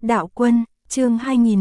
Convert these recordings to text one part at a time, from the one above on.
Đạo Quân, chương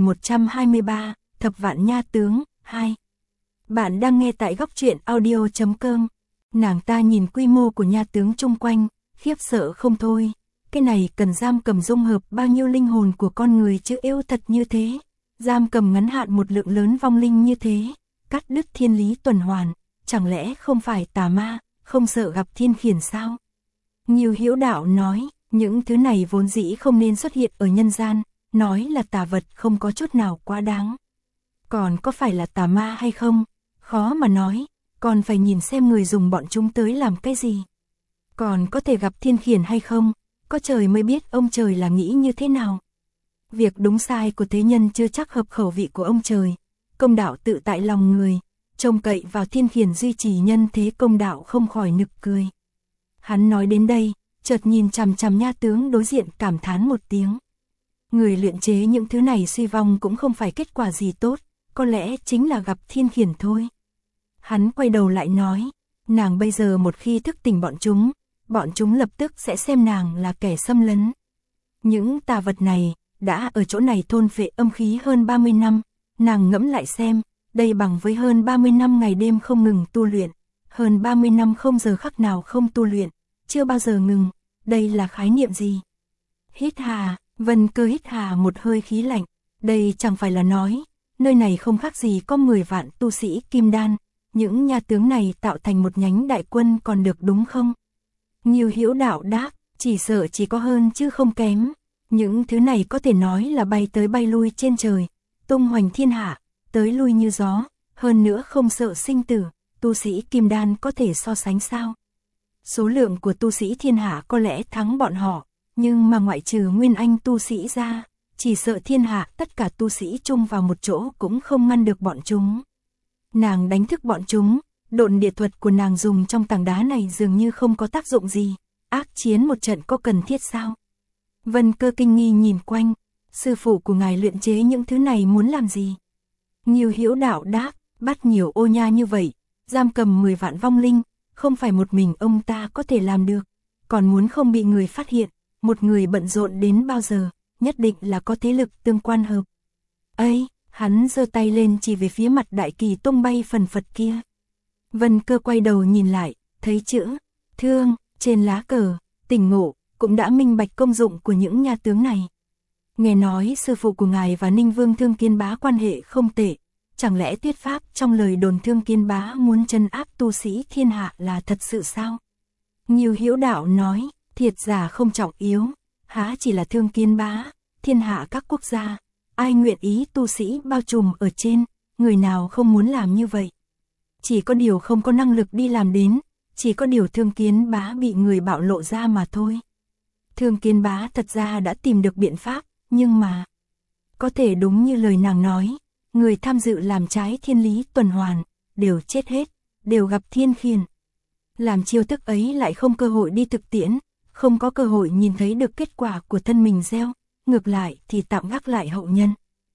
2123, Thập Vạn Nha Tướng, 2. Bạn đang nghe tại góc truyện audio.com. Nàng ta nhìn quy mô của nha tướng chung quanh, khiếp sợ không thôi. Cái này cần giam cầm dung hợp bao nhiêu linh hồn của con người chứ yêu thật như thế. Giam cầm ngắn hạn một lượng lớn vong linh như thế, cắt đứt thiên lý tuần hoàn, chẳng lẽ không phải tà ma, không sợ gặp thiên khiển sao? Nhiều Hữu Đạo nói, những thứ này vốn dĩ không nên xuất hiện ở nhân gian, nói là tà vật không có chút nào quá đáng. Còn có phải là tà ma hay không? Khó mà nói, còn phải nhìn xem người dùng bọn chúng tới làm cái gì. Còn có thể gặp thiên khiển hay không? Có trời mới biết ông trời là nghĩ như thế nào. Việc đúng sai của thế nhân chưa chắc hợp khẩu vị của ông trời. Công đạo tự tại lòng người, trông cậy vào thiên khiển duy trì nhân thế công đạo không khỏi nực cười. Hắn nói đến đây, chợt nhìn chằm chằm nha tướng đối diện cảm thán một tiếng. Người luyện chế những thứ này suy vong cũng không phải kết quả gì tốt, có lẽ chính là gặp thiên khiển thôi. Hắn quay đầu lại nói, nàng bây giờ một khi thức tỉnh bọn chúng lập tức sẽ xem nàng là kẻ xâm lấn. Những tà vật này, đã ở chỗ này thôn phệ âm khí hơn 30 năm, nàng ngẫm lại xem, đây bằng với hơn 30 năm ngày đêm không ngừng tu luyện, hơn 30 năm không giờ khắc nào không tu luyện, chưa bao giờ ngừng, đây là khái niệm gì? Hít hà, Vân Cơ hít hà một hơi khí lạnh, đây chẳng phải là nói, nơi này không khác gì có 10 vạn tu sĩ kim đan, những nha tướng này tạo thành một nhánh đại quân còn được đúng không? Nhiều Hữu Đạo đáp, chỉ sợ chỉ có hơn chứ không kém, những thứ này có thể nói là bay tới bay lui trên trời, tung hoành thiên hạ, tới lui như gió, hơn nữa không sợ sinh tử, tu sĩ kim đan có thể so sánh sao? Số lượng của tu sĩ thiên hạ có lẽ thắng bọn họ, nhưng mà ngoại trừ nguyên anh tu sĩ ra, chỉ sợ thiên hạ tất cả tu sĩ chung vào một chỗ cũng không ngăn được bọn chúng. Nàng đánh thức bọn chúng, độn địa thuật của nàng dùng trong tảng đá này dường như không có tác dụng gì, ác chiến một trận có cần thiết sao? Vân Cơ kinh nghi nhìn quanh, sư phụ của ngài luyện chế những thứ này muốn làm gì? Nhiều Hữu Đạo đáp, bắt nhiều ô nha như vậy, giam cầm 10 vạn vong linh, không phải một mình ông ta có thể làm được, còn muốn không bị người phát hiện, một người bận rộn đến bao giờ, nhất định là có thế lực tương quan hợp. Ấy, hắn giơ tay lên chỉ về phía mặt đại kỳ tung bay phần phật kia. Vân Cơ quay đầu nhìn lại, thấy chữ thương trên lá cờ, tỉnh ngộ, cũng đã minh bạch công dụng của những nha tướng này. Nghe nói sư phụ của ngài và Ninh Vương Thương Kiên Bá quan hệ không tệ, chẳng lẽ thuyết pháp trong lời đồn Thương Kiên Bá muốn trấn áp tu sĩ thiên hạ là thật sự sao? Nhiều Hữu Đạo nói, thiệt giả không trọng yếu, há chỉ là Thương Kiên Bá, thiên hạ các quốc gia, ai nguyện ý tu sĩ bao trùm ở trên, người nào không muốn làm như vậy. Chỉ có điều không có năng lực đi làm đến, chỉ có điều Thương Kiên Bá bị người bạo lộ ra mà thôi. Thương Kiên Bá thật ra đã tìm được biện pháp, nhưng mà có thể đúng như lời nàng nói, người tham dự làm trái thiên lý tuần hoàn, đều chết hết, đều gặp thiên khiển. Làm chiêu thức ấy lại không cơ hội đi thực tiễn, không có cơ hội nhìn thấy được kết quả của thân mình gieo, ngược lại thì tạm gác lại hậu nhân.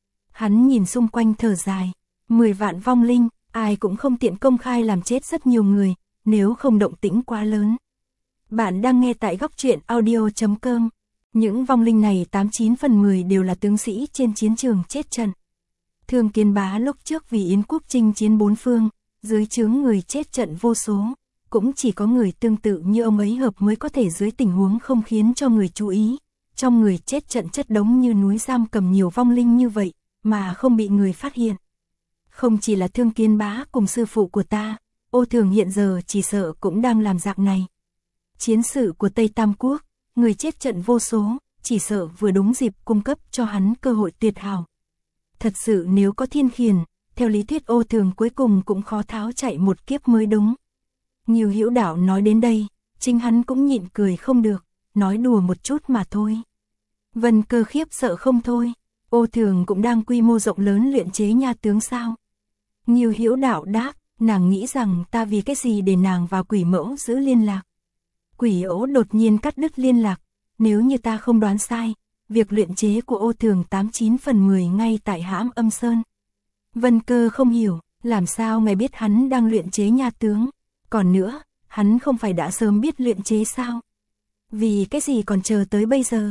Hắn nhìn xung quanh thở dài, 10 vạn vong linh, ai cũng không tiện công khai làm chết rất nhiều người, nếu không động tĩnh quá lớn. Bạn đang nghe tại góc truyện audio.com. Những vong linh này 89 phần 10 đều là tướng sĩ trên chiến trường chết trận. Thương Kiên Bá lúc trước vì Yến quốc chinh chiến bốn phương, dưới trướng người chết trận vô số, cũng chỉ có người tương tự như ông ấy hợp mới có thể dưới tình huống không khiến cho người chú ý, trong người chết trận chất đống như núi giam cầm nhiều vong linh như vậy, mà không bị người phát hiện. Không chỉ là Thương Kiên Bá cùng sư phụ của ta, Ô Thường hiện giờ chỉ sợ cũng đang làm dạng này. Chiến sự của Tây Tam Quốc, người chết trận vô số, chỉ sợ vừa đúng dịp cung cấp cho hắn cơ hội tuyệt hảo. Thật sự nếu có thiên khiển, theo lý thuyết Ô Thường cuối cùng cũng khó tháo chạy một kiếp mới đúng. Nhiều Hữu Đạo nói đến đây, chính hắn cũng nhịn cười không được, nói đùa một chút mà thôi. Vân Cơ khiếp sợ không thôi, Ô Thường cũng đang quy mô rộng lớn luyện chế nha tướng sao? Nhiều Hữu Đạo đáp, nàng nghĩ rằng ta vì cái gì để nàng vào Quỷ Mẫu giữ liên lạc. Quỷ Ỗ đột nhiên cắt đứt liên lạc, nếu như ta không đoán sai, việc luyện chế của Ô Thường 89 phần 10 ngay tại Hãm Âm Sơn. Vân Cơ không hiểu, làm sao ngài biết hắn đang luyện chế nha tướng, còn nữa, hắn không phải đã sớm biết luyện chế sao? Vì cái gì còn chờ tới bây giờ?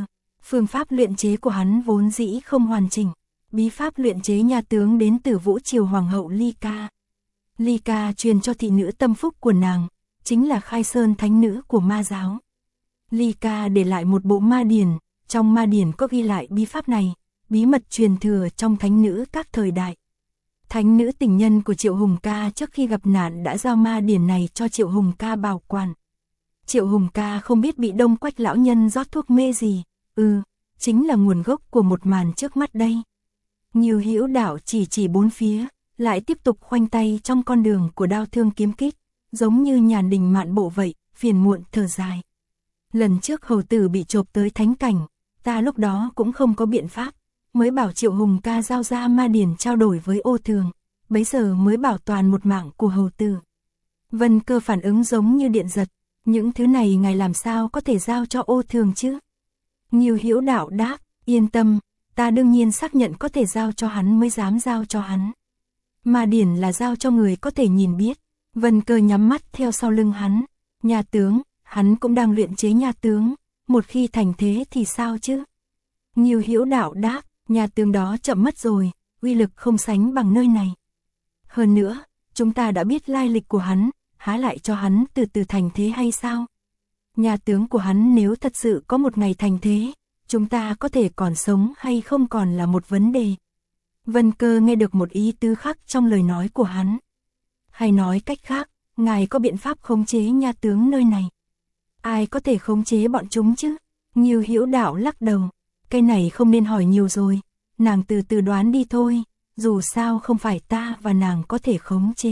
Phương pháp luyện chế của hắn vốn dĩ không hoàn chỉnh. Bí pháp luyện chế nha tướng đến từ Vũ Triều Hoàng hậu Ly Ca. Ly Ca truyền cho thị nữ tâm phúc của nàng, chính là Khai Sơn thánh nữ của ma giáo. Ly Ca để lại một bộ ma điển, trong ma điển có ghi lại bí pháp này, bí mật truyền thừa trong thánh nữ các thời đại. Thánh nữ tình nhân của Triệu Hùng Ca trước khi gặp nạn đã giao ma điển này cho Triệu Hùng Ca bảo quản. Triệu Hùng Ca không biết bị Đông Quách lão nhân rót thuốc mê gì, chính là nguồn gốc của một màn trước mắt đây. Nhiều Hữu Đạo chỉ bốn phía, lại tiếp tục khoanh tay trong con đường của đao thương kiếm kích, giống như nhàn đình mạn bộ vậy, phiền muộn thở dài. Lần trước hầu tử bị chộp tới thánh cảnh, ta lúc đó cũng không có biện pháp, mới bảo Triệu Hùng Ca giao ra ma điển trao đổi với Ô Thường, bấy giờ mới bảo toàn một mạng của hầu tử. Vân Cơ phản ứng giống như điện giật, những thứ này ngài làm sao có thể giao cho Ô Thường chứ? Nhiều Hữu Đạo đáp, yên tâm, ta đương nhiên xác nhận có thể giao cho hắn mới dám giao cho hắn. Ma điển là giao cho người có thể nhìn biết. Vân Cơ nhắm mắt theo sau lưng hắn. Nha tướng, hắn cũng đang luyện chế nha tướng, một khi thành thế thì sao chứ? Nhiều Hữu Đạo đáp, nha tướng đó chậm mất rồi, uy lực không sánh bằng nơi này. Hơn nữa, chúng ta đã biết lai lịch của hắn, há lại cho hắn từ từ thành thế hay sao? Nha tướng của hắn nếu thật sự có một ngày thành thế, chúng ta có thể còn sống hay không còn là một vấn đề. Vân Cơ nghe được một ý tứ khác trong lời nói của hắn. Hay nói cách khác, ngài có biện pháp khống chế nha tướng nơi này? Ai có thể khống chế bọn chúng chứ? Nhiều Hữu Đạo lắc đầu. Cái này không nên hỏi nhiều rồi, nàng từ từ đoán đi thôi, dù sao không phải ta và nàng có thể khống chế.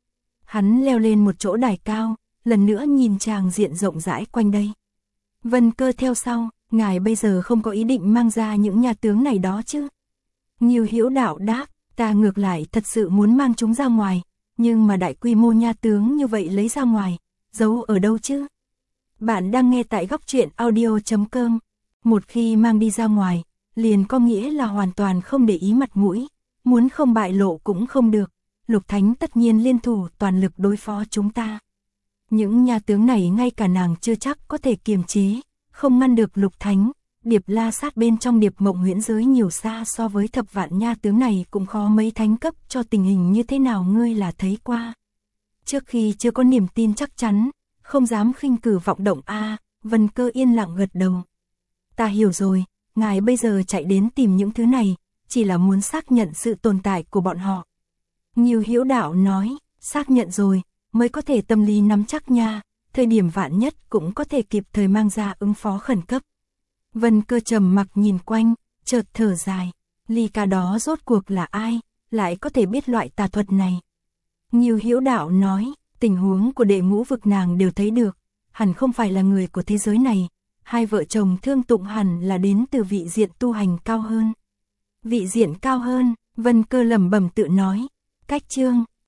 Hắn leo lên một chỗ đài cao, lần nữa nhìn tràng diện rộng rãi quanh đây. Vân Cơ theo sau, ngài bây giờ không có ý định mang ra những nha tướng này đó chứ? Nhiều Hữu Đạo đáp, ta ngược lại thật sự muốn mang chúng ra ngoài, nhưng mà đại quy mô nha tướng như vậy lấy ra ngoài, giấu ở đâu chứ? Bạn đang nghe tại Góc Truyện Audio.com. Một khi mang đi ra ngoài, liền có nghĩa là hoàn toàn không để ý mặt mũi, muốn không bại lộ cũng không được. Lục Thánh tất nhiên liên thủ toàn lực đối phó chúng ta. Những nha tướng này ngay cả nàng chưa chắc có thể kiềm chế, không ngăn được Lục Thánh. Điệp La Sát bên trong Điệp Mộng Huyễn giới nhiều xa so với thập vạn nha tướng này cũng khó mấy thánh cấp cho tình hình như thế nào ngươi là thấy qua. Trước khi chưa có niềm tin chắc chắn, không dám khinh cử vọng động Vân Cơ yên lặng gật đầu. Ta hiểu rồi, ngài bây giờ chạy đến tìm những thứ này, chỉ là muốn xác nhận sự tồn tại của bọn họ. Nhiều Hữu Đạo nói, xác nhận rồi, mới có thể tâm lý nắm chắc nha, thời điểm vạn nhất cũng có thể kịp thời mang ra ứng phó khẩn cấp. Vân Cơ trầm mặc nhìn quanh, chợt thở dài, Ly Ca đó rốt cuộc là ai, lại có thể biết loại tà thuật này. Nhiều Hữu Đạo nói, tình huống của đệ ngũ vực nàng đều thấy được, hẳn không phải là người của thế giới này, hai vợ chồng Thương Tụng hẳn là đến từ vị diện tu hành cao hơn. Vị diện cao hơn, Vân Cơ lẩm bẩm tự nói, cách chương